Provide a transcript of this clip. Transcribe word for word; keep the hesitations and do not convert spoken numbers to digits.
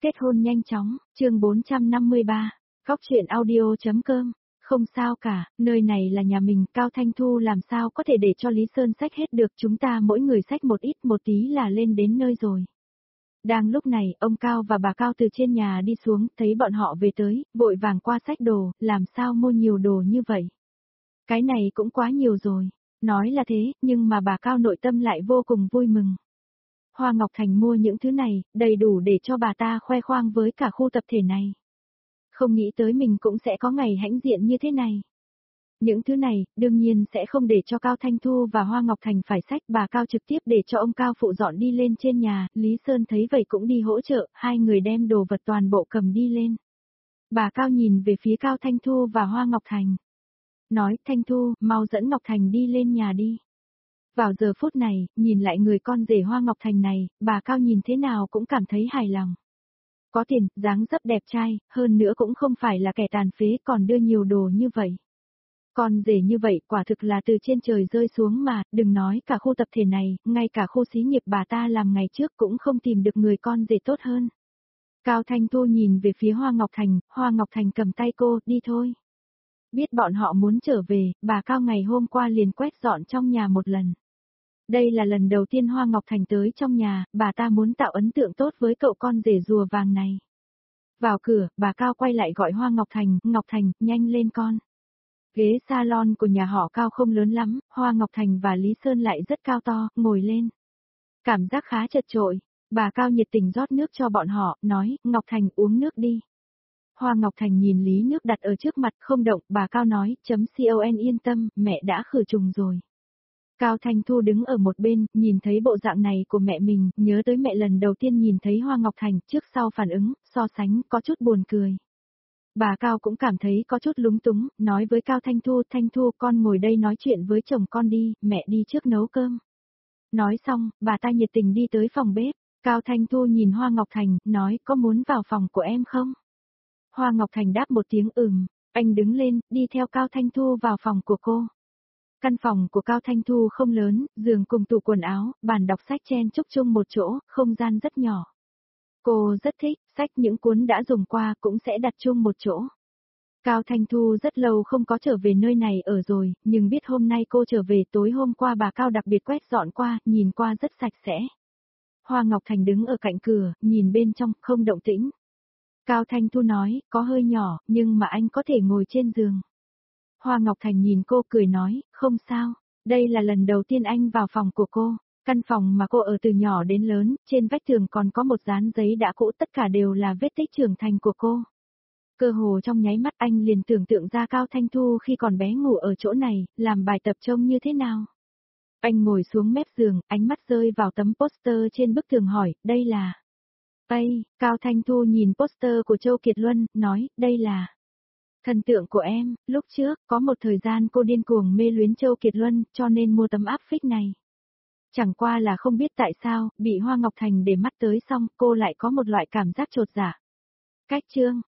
kết hôn nhanh chóng, chương bốn trăm năm mươi ba, Góc truyện audio.com. Không sao cả, nơi này là nhà mình, Cao Thanh Thu làm sao có thể để cho Lý Sơn xách hết được, chúng ta mỗi người xách một ít một tí là lên đến nơi rồi. Đang lúc này, ông Cao và bà Cao từ trên nhà đi xuống, thấy bọn họ về tới, vội vàng qua xách đồ, làm sao mua nhiều đồ như vậy. Cái này cũng quá nhiều rồi, nói là thế, nhưng mà bà Cao nội tâm lại vô cùng vui mừng. Hoa Ngọc Thành mua những thứ này, đầy đủ để cho bà ta khoe khoang với cả khu tập thể này. Không nghĩ tới mình cũng sẽ có ngày hãnh diện như thế này. Những thứ này, đương nhiên sẽ không để cho Cao Thanh Thu và Hoa Ngọc Thành phải xách, bà Cao trực tiếp để cho ông Cao phụ dọn đi lên trên nhà, Lý Sơn thấy vậy cũng đi hỗ trợ, hai người đem đồ vật toàn bộ cầm đi lên. Bà Cao nhìn về phía Cao Thanh Thu và Hoa Ngọc Thành. Nói, Thanh Thu, mau dẫn Ngọc Thành đi lên nhà đi. Vào giờ phút này, nhìn lại người con rể Hoa Ngọc Thành này, bà Cao nhìn thế nào cũng cảm thấy hài lòng. Có tiền, dáng dấp đẹp trai, hơn nữa cũng không phải là kẻ tàn phế còn đưa nhiều đồ như vậy. Con rể như vậy quả thực là từ trên trời rơi xuống mà, đừng nói cả khu tập thể này, ngay cả khu xí nghiệp bà ta làm ngày trước cũng không tìm được người con rể tốt hơn. Cao Thanh Thu nhìn về phía Hoa Ngọc Thành, Hoa Ngọc Thành cầm tay cô, đi thôi. Biết bọn họ muốn trở về, bà Cao ngày hôm qua liền quét dọn trong nhà một lần. Đây là lần đầu tiên Hoa Ngọc Thành tới trong nhà, bà ta muốn tạo ấn tượng tốt với cậu con rể rùa vàng này. Vào cửa, bà Cao quay lại gọi Hoa Ngọc Thành, Ngọc Thành, nhanh lên con. Ghế salon của nhà họ Cao không lớn lắm, Hoa Ngọc Thành và Lý Sơn lại rất cao to, ngồi lên. Cảm giác khá chật chội, bà Cao nhiệt tình rót nước cho bọn họ, nói, Ngọc Thành uống nước đi. Hoa Ngọc Thành nhìn lý nước đặt ở trước mặt không động, bà Cao nói, chấm con yên tâm, mẹ đã khử trùng rồi. Cao Thanh Thu đứng ở một bên, nhìn thấy bộ dạng này của mẹ mình, nhớ tới mẹ lần đầu tiên nhìn thấy Hoa Ngọc Thành, trước sau phản ứng, so sánh, có chút buồn cười. Bà Cao cũng cảm thấy có chút lúng túng, nói với Cao Thanh Thu, Thanh Thu con ngồi đây nói chuyện với chồng con đi, mẹ đi trước nấu cơm. Nói xong, bà ta nhiệt tình đi tới phòng bếp, Cao Thanh Thu nhìn Hoa Ngọc Thành, nói có muốn vào phòng của em không? Hoa Ngọc Thành đáp một tiếng ừm, anh đứng lên, đi theo Cao Thanh Thu vào phòng của cô. Căn phòng của Cao Thanh Thu không lớn, giường cùng tủ quần áo, bàn đọc sách chen chúc chung một chỗ, không gian rất nhỏ. Cô rất thích, sách những cuốn đã dùng qua cũng sẽ đặt chung một chỗ. Cao Thanh Thu rất lâu không có trở về nơi này ở rồi, nhưng biết hôm nay cô trở về tối hôm qua bà Cao đặc biệt quét dọn qua, nhìn qua rất sạch sẽ. Hoa Ngọc Thành đứng ở cạnh cửa, nhìn bên trong, không động tĩnh. Cao Thanh Thu nói, có hơi nhỏ, nhưng mà anh có thể ngồi trên giường. Hoa Ngọc Thành nhìn cô cười nói, không sao, đây là lần đầu tiên anh vào phòng của cô. Căn phòng mà cô ở từ nhỏ đến lớn, trên vách tường còn có một dán giấy đã cũ, tất cả đều là vết tích trưởng thành của cô. Cơ hồ trong nháy mắt anh liền tưởng tượng ra Cao Thanh Thu khi còn bé ngủ ở chỗ này, làm bài tập trông như thế nào. Anh ngồi xuống mép giường, ánh mắt rơi vào tấm poster trên bức tường hỏi, đây là... Ây, Cao Thanh Thu nhìn poster của Châu Kiệt Luân, nói, đây là... Thần tượng của em, lúc trước, có một thời gian cô điên cuồng mê luyến Châu Kiệt Luân, cho nên mua tấm áp phích này. Chẳng qua là không biết tại sao, bị Hoa Ngọc Thành để mắt tới xong, cô lại có một loại cảm giác chột dạ. Cách chương,